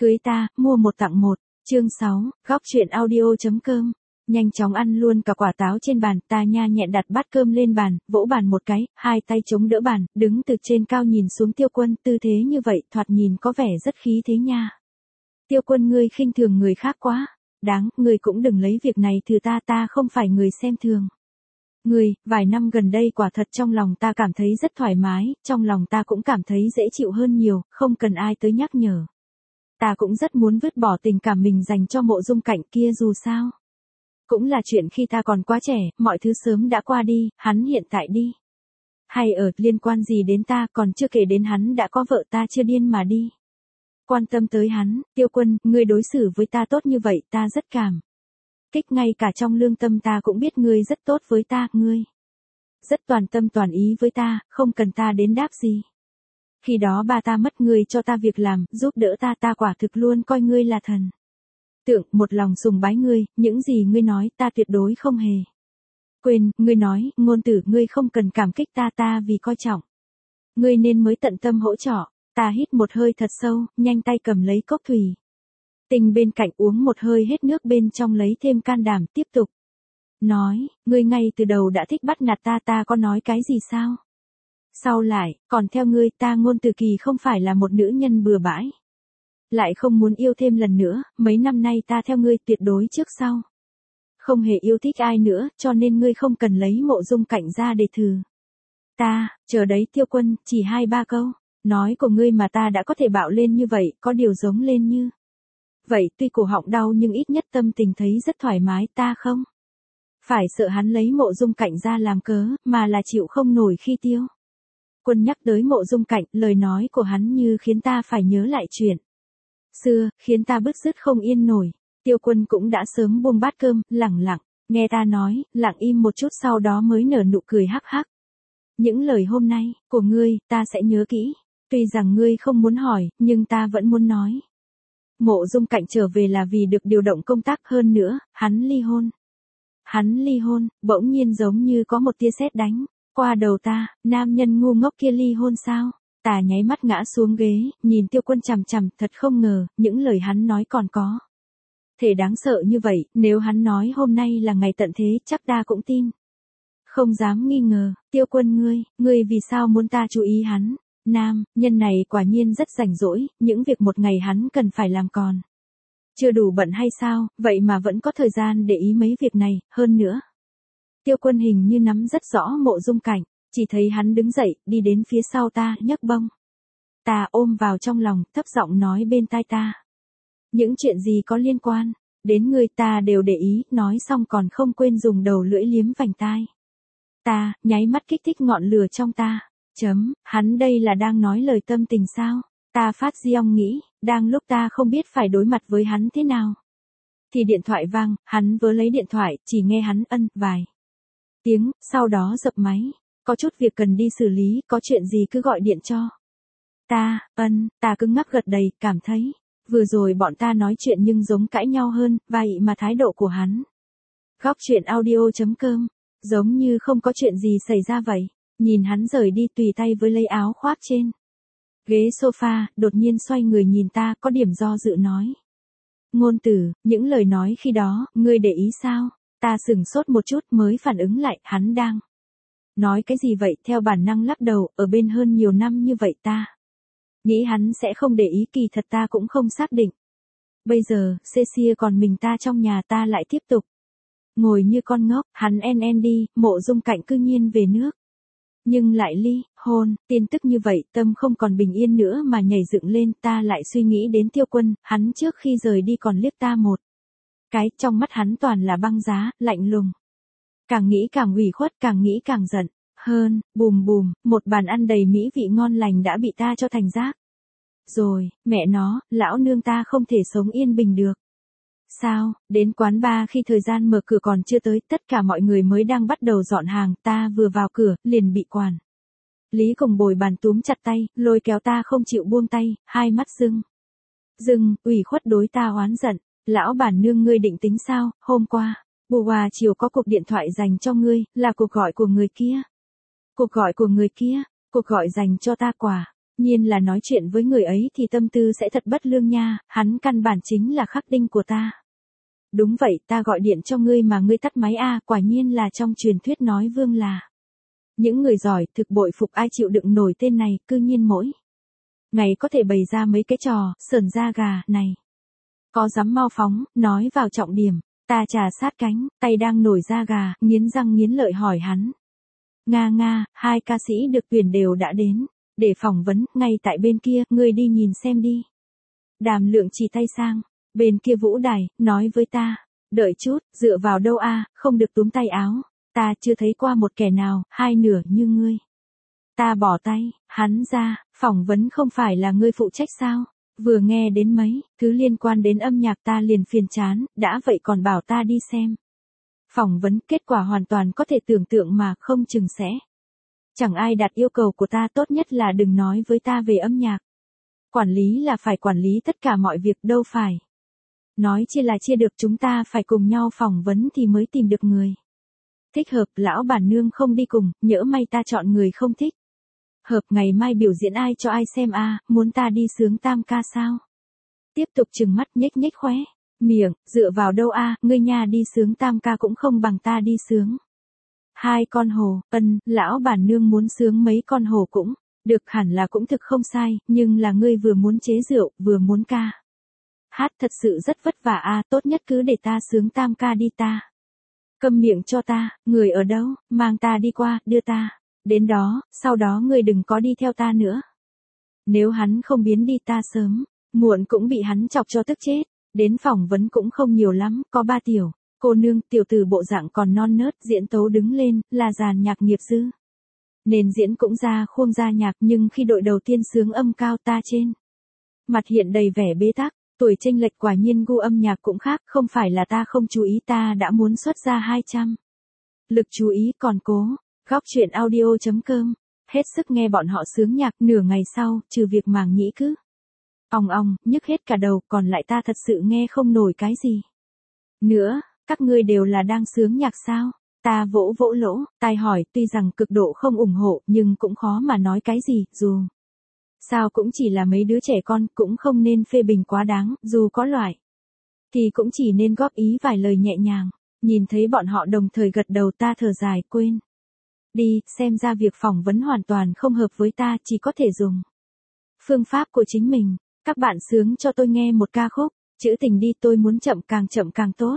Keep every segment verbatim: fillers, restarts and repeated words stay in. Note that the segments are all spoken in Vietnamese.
Cưới ta, mua một tặng một. Chương sáu, góc truyện audio.com. Nhanh chóng ăn luôn cả quả táo trên bàn, ta nha nhẹn đặt bát cơm lên bàn, vỗ bàn một cái, hai tay chống đỡ bàn, đứng từ trên cao nhìn xuống Tiêu Quân, tư thế như vậy, thoạt nhìn có vẻ rất khí thế nha. Tiêu Quân, ngươi khinh thường người khác quá. Đáng, ngươi cũng đừng lấy việc này thử ta, ta không phải người xem thường. Ngươi, vài năm gần đây quả thật trong lòng ta cảm thấy rất thoải mái, trong lòng ta cũng cảm thấy dễ chịu hơn nhiều, không cần ai tới nhắc nhở. Ta cũng rất muốn vứt bỏ tình cảm mình dành cho Mộ Dung Cạnh kia dù sao. Cũng là chuyện khi ta còn quá trẻ, mọi thứ sớm đã qua đi, hắn hiện tại đi. Hay ở, liên quan gì đến ta, còn chưa kể đến hắn đã có vợ, ta chưa điên mà đi. Quan tâm tới hắn, Tiêu Quân, ngươi đối xử với ta tốt như vậy, ta rất cảm kích, ngay cả trong lương tâm ta cũng biết ngươi rất tốt với ta, ngươi rất toàn tâm toàn ý với ta, không cần ta đến đáp gì. Khi đó ba ta mất, ngươi cho ta việc làm, giúp đỡ ta, ta quả thực luôn coi ngươi là thần tượng, một lòng sùng bái ngươi, những gì ngươi nói ta tuyệt đối không hề quên. Ngươi nói, ngôn tử, ngươi không cần cảm kích ta, ta vì coi trọng ngươi nên mới tận tâm hỗ trợ. Ta hít một hơi thật sâu, nhanh tay cầm lấy cốc thủy tinh bên cạnh, uống một hơi hết nước bên trong, lấy thêm can đảm tiếp tục nói, ngươi ngay từ đầu đã thích bắt nạt ta, ta có nói cái gì sao? Sau lại, còn theo ngươi, ta Ngôn Tử Kỳ không phải là một nữ nhân bừa bãi, lại không muốn yêu thêm lần nữa, mấy năm nay ta theo ngươi tuyệt đối trước sau không hề yêu thích ai nữa, cho nên ngươi không cần lấy Mộ Dung Cạnh ra để thử ta. Chờ đấy Tiêu Quân, chỉ hai ba câu nói của ngươi mà ta đã có thể bạo lên như vậy, có điều giống lên như vậy, tuy cổ họng đau nhưng ít nhất tâm tình thấy rất thoải mái. Ta không phải sợ hắn lấy Mộ Dung Cạnh ra làm cớ, mà là chịu không nổi khi Tiêu Quân nhắc tới Mộ Dung Cạnh, lời nói của hắn như khiến ta phải nhớ lại chuyện xưa, khiến ta bứt rứt không yên nổi. Tiêu Quân cũng đã sớm buông bát cơm, lẳng lặng nghe ta nói, lặng im một chút sau đó mới nở nụ cười hắc hắc. Những lời hôm nay của ngươi, ta sẽ nhớ kỹ. Tuy rằng ngươi không muốn hỏi, nhưng ta vẫn muốn nói. Mộ Dung Cạnh trở về là vì được điều động công tác, hơn nữa, hắn ly hôn. Hắn ly hôn, bỗng nhiên giống như có một tia sét đánh qua đầu ta, nam nhân ngu ngốc kia ly hôn sao? Ta nháy mắt ngã xuống ghế, nhìn Tiêu Quân chằm chằm, thật không ngờ, những lời hắn nói còn có thể đáng sợ như vậy, nếu hắn nói hôm nay là ngày tận thế, chắc ta cũng tin. Không dám nghi ngờ. Tiêu Quân, ngươi, ngươi vì sao muốn ta chú ý hắn? Nam nhân này quả nhiên rất rảnh rỗi, những việc một ngày hắn cần phải làm còn chưa đủ bận hay sao, vậy mà vẫn có thời gian để ý mấy việc này, hơn nữa. Tiêu Quân hình như nắm rất rõ Mộ Dung Cạnh, chỉ thấy hắn đứng dậy, đi đến phía sau ta, nhấc bông ta ôm vào trong lòng, thấp giọng nói bên tai ta. Những chuyện gì có liên quan đến ngươi ta đều để ý, nói xong còn không quên dùng đầu lưỡi liếm vành tai ta, nháy mắt kích thích ngọn lửa trong ta. Chấm, hắn đây là đang nói lời tâm tình sao? Ta phát diong nghĩ, đang lúc ta không biết phải đối mặt với hắn thế nào. Thì điện thoại vang, hắn vừa lấy điện thoại, chỉ nghe hắn ân vài tiếng, sau đó dập máy. Có chút việc cần đi xử lý, có chuyện gì cứ gọi điện cho ta. Ân, ta cứng ngắc gật đầy, cảm thấy vừa rồi bọn ta nói chuyện nhưng giống cãi nhau hơn, vậy mà thái độ của hắn. Góc truyện audio.com, giống như không có chuyện gì xảy ra vậy. Nhìn hắn rời đi tùy tay với lấy áo khoác trên ghế sofa, đột nhiên xoay người nhìn ta, có điểm do dự nói. Ngôn Tử, những lời nói khi đó, ngươi để ý sao? Ta sửng sốt một chút mới phản ứng lại, hắn đang nói cái gì vậy? Theo bản năng lắc đầu, ở bên hơn nhiều năm như vậy ta nghĩ hắn sẽ không để ý, kỳ thật ta cũng không xác định. Bây giờ, Cecilia còn mình ta trong nhà, ta lại tiếp tục ngồi như con ngốc. Hắn en en đi, Mộ Dung Cạnh cư nhiên về nước. Nhưng lại ly hôn, tin tức như vậy, tâm không còn bình yên nữa mà nhảy dựng lên. Ta lại suy nghĩ đến Tiêu Quân, hắn trước khi rời đi còn liếc ta một cái, trong mắt hắn toàn là băng giá, lạnh lùng. Càng nghĩ càng ủy khuất, càng nghĩ càng giận. Hơn, bùm bùm, một bàn ăn đầy mỹ vị ngon lành đã bị ta cho thành rác. Rồi, mẹ nó, lão nương ta không thể sống yên bình được. Sao, đến quán bar khi thời gian mở cửa còn chưa tới, tất cả mọi người mới đang bắt đầu dọn hàng, ta vừa vào cửa, liền bị quản lý cùng bồi bàn túm chặt tay, lôi kéo ta không chịu buông tay, hai mắt rưng rưng, ủy khuất đối ta oán giận. Lão bản nương, ngươi định tính sao? Hôm qua, bù hòa chiều có cuộc điện thoại dành cho ngươi, là cuộc gọi của người kia. Cuộc gọi của người kia, cuộc gọi dành cho ta quả Nhiên là nói chuyện với người ấy thì tâm tư sẽ thật bất lương nha, hắn căn bản chính là khắc tinh của ta. Đúng vậy, ta gọi điện cho ngươi mà ngươi tắt máy a, quả nhiên là trong truyền thuyết nói vương là. Những người giỏi, thực bội phục ai chịu đựng nổi tên này, cư nhiên mỗi ngày có thể bày ra mấy cái trò, sờn da gà, này. Có dám mau phóng, nói vào trọng điểm, ta trà sát cánh, tay đang nổi da gà, nghiến răng nghiến lợi hỏi hắn. Nga nga, hai ca sĩ được tuyển đều đã đến, để phỏng vấn, ngay tại bên kia, ngươi đi nhìn xem đi. Đàm Lượng chỉ tay sang, bên kia vũ đài, nói với ta, đợi chút, dựa vào đâu a, không được túm tay áo, ta chưa thấy qua một kẻ nào, hai nửa như ngươi. Ta bỏ tay, hắn ra, phỏng vấn không phải là ngươi phụ trách sao? Vừa nghe đến mấy thứ liên quan đến âm nhạc ta liền phiền chán, đã vậy còn bảo ta đi xem. Phỏng vấn, kết quả hoàn toàn có thể tưởng tượng mà không chừng sẽ. Chẳng ai đặt yêu cầu của ta, tốt nhất là đừng nói với ta về âm nhạc. Quản lý là phải quản lý tất cả mọi việc, đâu phải. Nói chia là chia được, chúng ta phải cùng nhau phỏng vấn thì mới tìm được người thích hợp. Lão bản nương không đi cùng, nhỡ may ta chọn người không thích hợp, ngày mai biểu diễn ai cho ai xem a, muốn ta đi sướng tam ca sao? Tiếp tục trừng mắt nhếch nhếch khóe miệng, dựa vào đâu a, ngươi nha, đi sướng tam ca cũng không bằng ta đi sướng hai con hồ. Ân, lão bản nương muốn sướng mấy con hồ cũng được, hẳn là cũng thực không sai, nhưng là ngươi vừa muốn chế rượu, vừa muốn ca hát, thật sự rất vất vả a, tốt nhất cứ để ta sướng tam ca đi ta. Câm miệng cho ta, người ở đâu, mang ta đi qua, đưa ta đến đó, sau đó ngươi đừng có đi theo ta nữa. Nếu hắn không biến đi ta sớm muộn cũng bị hắn chọc cho tức chết. Đến phỏng vấn cũng không nhiều lắm, có ba tiểu cô nương, tiểu tử bộ dạng còn non nớt, diễn tấu đứng lên là dàn nhạc nghiệp dư. Nền diễn cũng ra khuôn ra nhạc, nhưng khi đội đầu tiên sướng âm cao, ta trên mặt hiện đầy vẻ bế tắc. Tuổi chênh lệch, quả nhiên gu âm nhạc cũng khác, không phải là ta không chú ý, ta đã muốn xuất ra hai trăm lực chú ý, còn cố. Góc truyện audio chấm com, hết sức nghe bọn họ sướng nhạc. Nửa ngày sau, trừ việc màng nhĩ cứ ong ong, nhức hết cả đầu, còn lại ta thật sự nghe không nổi cái gì nữa. Các ngươi đều là đang sướng nhạc sao? Ta vỗ vỗ lỗ tai hỏi, tuy rằng cực độ không ủng hộ, nhưng cũng khó mà nói cái gì, dù sao cũng chỉ là mấy đứa trẻ con, cũng không nên phê bình quá đáng, dù có loại thì cũng chỉ nên góp ý vài lời nhẹ nhàng. Nhìn thấy bọn họ đồng thời gật đầu, ta thở dài, quên đi, xem ra việc phỏng vấn hoàn toàn không hợp với ta, chỉ có thể dùng phương pháp của chính mình. Các bạn sướng cho tôi nghe một ca khúc, trữ tình đi, tôi muốn chậm, càng chậm càng tốt.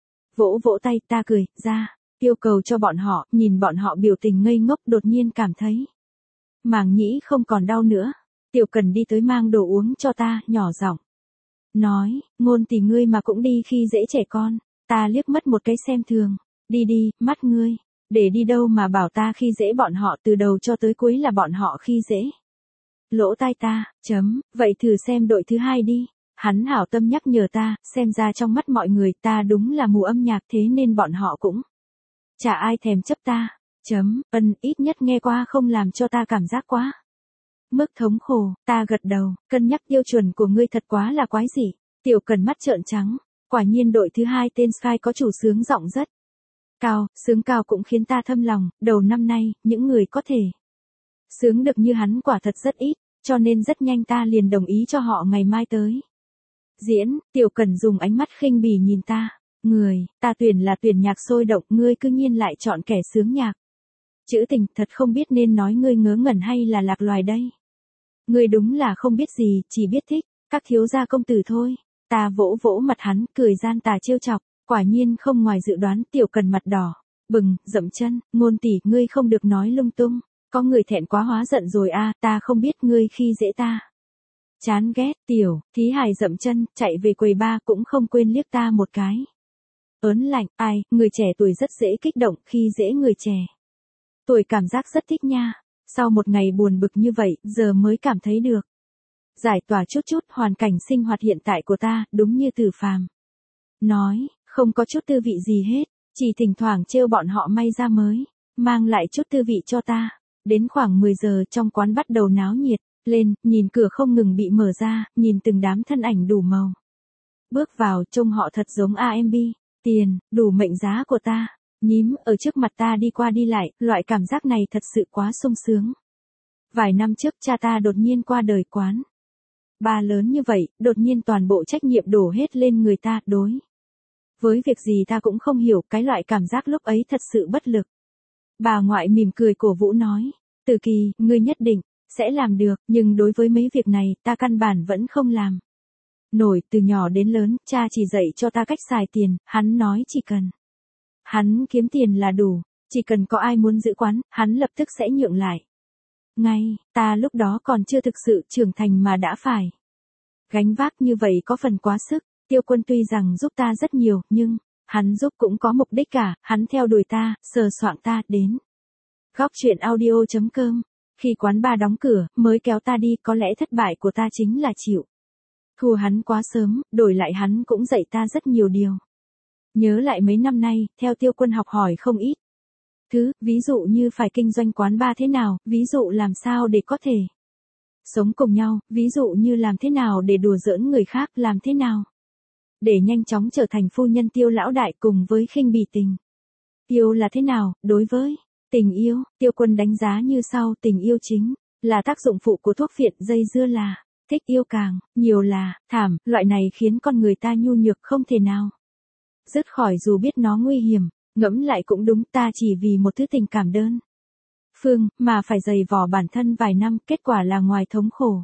Vỗ vỗ tay, ta cười ra, yêu cầu cho bọn họ, nhìn bọn họ biểu tình ngây ngốc, đột nhiên cảm thấy màng nhĩ không còn đau nữa. Tiểu Cần đi tới mang đồ uống cho ta, nhỏ giọng nói, Ngôn tỷ ngươi mà cũng đi khi dễ trẻ con. Ta liếc mất một cái xem thường, đi đi, mắt ngươi, để đi đâu mà bảo ta khi dễ bọn họ, từ đầu cho tới cuối là bọn họ khi dễ. Lỗ tai ta, chấm, vậy thử xem đội thứ hai đi. Hắn hảo tâm nhắc nhở ta, xem ra trong mắt mọi người ta đúng là mù âm nhạc, thế nên bọn họ cũng chả ai thèm chấp ta. Chấm, ân, ít nhất nghe qua không làm cho ta cảm giác quá mức thống khổ. Ta gật đầu, cân nhắc tiêu chuẩn của ngươi thật quá là quái dị. Tiểu Cần mắt trợn trắng, quả nhiên đội thứ hai tên Sky có chủ sướng giọng rất cao, sướng cao cũng khiến ta thâm lòng. Đầu năm nay, những người có thể sướng được như hắn quả thật rất ít, cho nên rất nhanh ta liền đồng ý cho họ ngày mai tới diễn. Tiểu Cần dùng ánh mắt khinh bỉ nhìn ta, người ta tuyển là tuyển nhạc sôi động, ngươi cư nhiên lại chọn kẻ sướng nhạc trữ tình, thật không biết nên nói ngươi ngớ ngẩn hay là lạc loài đây. Ngươi đúng là không biết gì, chỉ biết thích các thiếu gia công tử thôi. Ta vỗ vỗ mặt hắn, cười gian tà trêu chọc, quả nhiên không ngoài dự đoán. Tiểu Cần mặt đỏ bừng, dậm chân, Ngôn tỷ, ngươi không được nói lung tung, có người thẹn quá hóa giận rồi a, ta không biết ngươi khi dễ ta. Chán ghét. Tiểu Thí Hài dậm chân, chạy về quầy ba, cũng không quên liếc ta một cái ớn lạnh. Ai, người trẻ tuổi rất dễ kích động, khi dễ người trẻ tuổi cảm giác rất thích nha. Sau một ngày buồn bực như vậy, giờ mới cảm thấy được giải tỏa chút chút. Hoàn cảnh sinh hoạt hiện tại của ta, đúng như Tử Phàm nói, không có chút tư vị gì hết, chỉ thỉnh thoảng trêu bọn họ may ra mới mang lại chút tư vị cho ta. Đến khoảng mười giờ, trong quán bắt đầu náo nhiệt lên, nhìn cửa không ngừng bị mở ra, nhìn từng đám thân ảnh đủ màu bước vào, trông họ thật giống a em bê, tiền, đủ mệnh giá của ta. Nhím ở trước mặt ta đi qua đi lại, loại cảm giác này thật sự quá sung sướng. Vài năm trước cha ta đột nhiên qua đời quán ba lớn như vậy, đột nhiên toàn bộ trách nhiệm đổ hết lên người ta, đối với việc gì ta cũng không hiểu, cái loại cảm giác lúc ấy thật sự bất lực. Bà ngoại mỉm cười cổ vũ nói, Từ Kỳ, ngươi nhất định sẽ làm được, nhưng đối với mấy việc này, ta căn bản vẫn không làm nổi. Từ nhỏ đến lớn, cha chỉ dạy cho ta cách xài tiền, hắn nói chỉ cần hắn kiếm tiền là đủ, chỉ cần có ai muốn giữ quán, hắn lập tức sẽ nhượng lại. Ngay, ta lúc đó còn chưa thực sự trưởng thành mà đã phải gánh vác như vậy có phần quá sức. Tiêu Quân tuy rằng giúp ta rất nhiều, nhưng hắn giúp cũng có mục đích cả, hắn theo đuổi ta, sờ soạng ta đến góc truyện audio chấm com. Khi quán bar đóng cửa, mới kéo ta đi, có lẽ thất bại của ta chính là chịu thua hắn quá sớm, đổi lại hắn cũng dạy ta rất nhiều điều. Nhớ lại mấy năm nay, theo Tiêu Quân học hỏi không ít thứ, ví dụ như phải kinh doanh quán bar thế nào, ví dụ làm sao để có thể sống cùng nhau, ví dụ như làm thế nào để đùa giỡn người khác, làm thế nào để nhanh chóng trở thành phu nhân Tiêu lão đại, cùng với khinh bỉ tình yêu là thế nào. Đối với tình yêu, Tiêu Quân đánh giá như sau, tình yêu chính là tác dụng phụ của thuốc phiện, dây dưa là thích, yêu càng nhiều là thảm, loại này khiến con người ta nhu nhược không thể nào dứt khỏi dù biết nó nguy hiểm. Ngẫm lại cũng đúng, ta chỉ vì một thứ tình cảm đơn phương mà phải dày vò bản thân vài năm, kết quả là ngoài thống khổ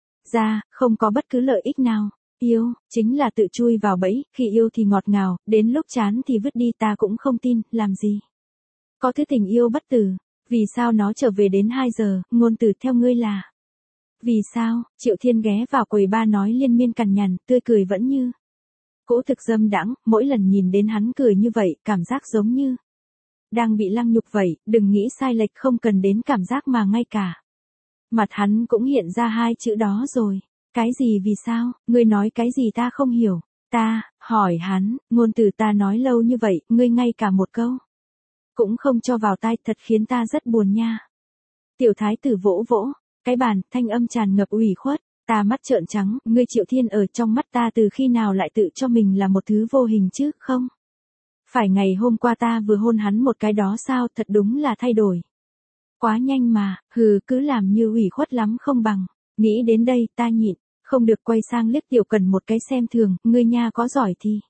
ra, không có bất cứ lợi ích nào. Yêu, chính là tự chui vào bẫy, khi yêu thì ngọt ngào, đến lúc chán thì vứt đi. Ta cũng không tin, làm gì có thứ tình yêu bất tử. Vì sao nó trở về đến hai giờ, ngôn từ theo ngươi là vì sao? Triệu Thiên ghé vào quầy ba nói liên miên cằn nhằn, tươi cười vẫn như cỗ, thực dâm đãng. Mỗi lần nhìn đến hắn cười như vậy, cảm giác giống như đang bị lăng nhục vậy. Đừng nghĩ sai lệch, không cần đến cảm giác mà ngay cả mặt hắn cũng hiện ra hai chữ đó rồi. Cái gì vì sao? Ngươi nói cái gì ta không hiểu. Ta hỏi hắn, ngôn từ ta nói lâu như vậy, ngươi ngay cả một câu cũng không cho vào tai, thật khiến ta rất buồn nha. Tiểu thái tử vỗ vỗ cái bàn, thanh âm tràn ngập ủy khuất. Ta mắt trợn trắng, ngươi Triệu Thiên ở trong mắt ta từ khi nào lại tự cho mình là một thứ vô hình chứ, không phải ngày hôm qua ta vừa hôn hắn một cái đó sao, thật đúng là thay đổi quá nhanh mà. Hừ, cứ làm như ủy khuất lắm không bằng. Nghĩ đến đây, ta nhịn không được quay sang liếc Tiểu Cần một cái xem thường, ngươi nha, có giỏi thì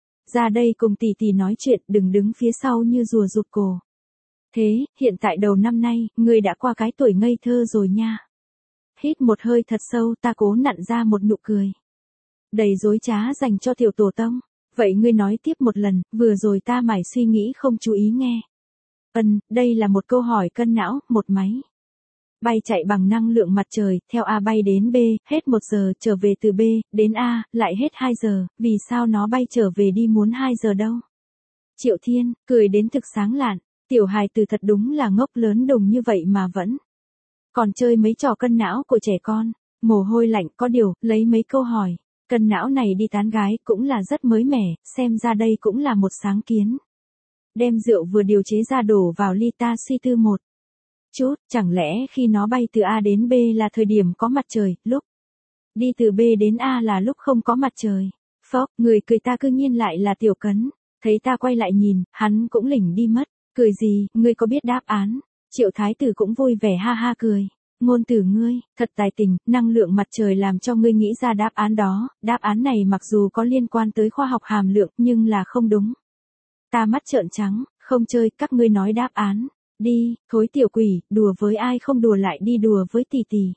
ra đây cùng tỷ tỷ nói chuyện, đừng đứng phía sau như rùa rụt cổ. Thế, hiện tại đầu năm nay, ngươi đã qua cái tuổi ngây thơ rồi nha. Hít một hơi thật sâu, ta cố nặn ra một nụ cười đầy dối trá dành cho Tiểu tổ tông. Vậy ngươi nói tiếp một lần, vừa rồi ta mải suy nghĩ không chú ý nghe. Ân, đây là một câu hỏi cân não. Một máy bay chạy bằng năng lượng mặt trời, theo A bay đến B, hết một giờ, trở về từ B, đến A, lại hết hai giờ, vì sao nó bay trở về đi muốn hai giờ đâu? Triệu Thiên, cười đến thực sáng lạn, tiểu hài từ thật đúng là ngốc lớn đùng như vậy mà vẫn còn chơi mấy trò cân não của trẻ con. Mồ hôi lạnh, có điều, lấy mấy câu hỏi cân não này đi tán gái cũng là rất mới mẻ, xem ra đây cũng là một sáng kiến. Đem rượu vừa điều chế ra đổ vào ly, ta suy tư một chút, chẳng lẽ khi nó bay từ A đến B là thời điểm có mặt trời, lúc đi từ B đến A là lúc không có mặt trời. Phốc, người cười ta cư nhiên lại là Tiểu Cấn. Thấy ta quay lại nhìn, hắn cũng lỉnh đi mất. Cười gì, ngươi có biết đáp án? Triệu thái tử cũng vui vẻ ha ha cười. Ngôn tử ngươi, thật tài tình, năng lượng mặt trời làm cho ngươi nghĩ ra đáp án đó. Đáp án này mặc dù có liên quan tới khoa học hàm lượng, nhưng là không đúng. Ta mắt trợn trắng, không chơi, các ngươi nói đáp án. Đi, thối tiểu quỷ, đùa với ai không đùa lại đi đùa với tỷ tỷ.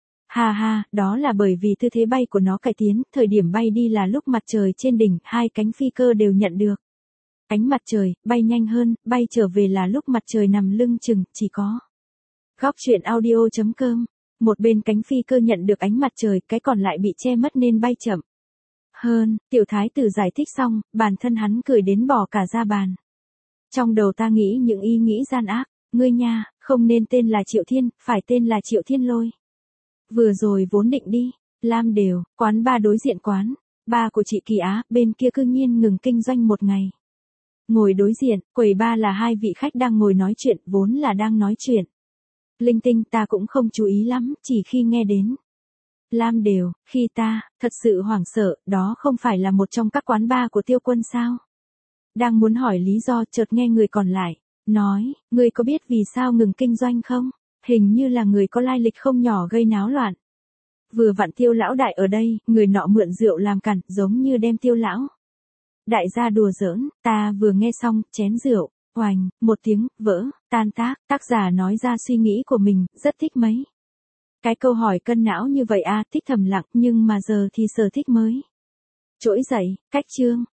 Ha ha, đó là bởi vì tư thế bay của nó cải tiến, thời điểm bay đi là lúc mặt trời trên đỉnh, hai cánh phi cơ đều nhận được ánh mặt trời, bay nhanh hơn, bay trở về là lúc mặt trời nằm lưng chừng, chỉ có góc truyện audio chấm com. Một bên cánh phi cơ nhận được ánh mặt trời, cái còn lại bị che mất nên bay chậm hơn. Tiểu thái tử giải thích xong, bản thân hắn cười đến bỏ cả ra bàn. Trong đầu ta nghĩ những ý nghĩ gian ác, ngươi nha, không nên tên là Triệu Thiên, phải tên là Triệu Thiên Lôi. Vừa rồi vốn định đi Lam Đều, quán ba đối diện quán ba của chị Kỳ Á, bên kia cư nhiên ngừng kinh doanh một ngày. Ngồi đối diện, quầy ba là hai vị khách đang ngồi nói chuyện, vốn là đang nói chuyện linh tinh, ta cũng không chú ý lắm, chỉ khi nghe đến Lam Đều, khi ta thật sự hoảng sợ, đó không phải là một trong các quán bar của Tiêu Quân sao? Đang muốn hỏi lý do, chợt nghe người còn lại nói, ngươi có biết vì sao ngừng kinh doanh không? Hình như là người có lai lịch không nhỏ gây náo loạn. Vừa vặn Tiêu lão đại ở đây, người nọ mượn rượu làm cản, giống như đem Tiêu lão đại gia đùa giỡn, ta vừa nghe xong, chén rượu, oành, một tiếng, vỡ, tan tác, tác giả nói ra suy nghĩ của mình, rất thích mấy. Cái câu hỏi cân não như vậy a, thích thầm lặng, nhưng mà giờ thì sở thích mới trỗi dậy, cách chương.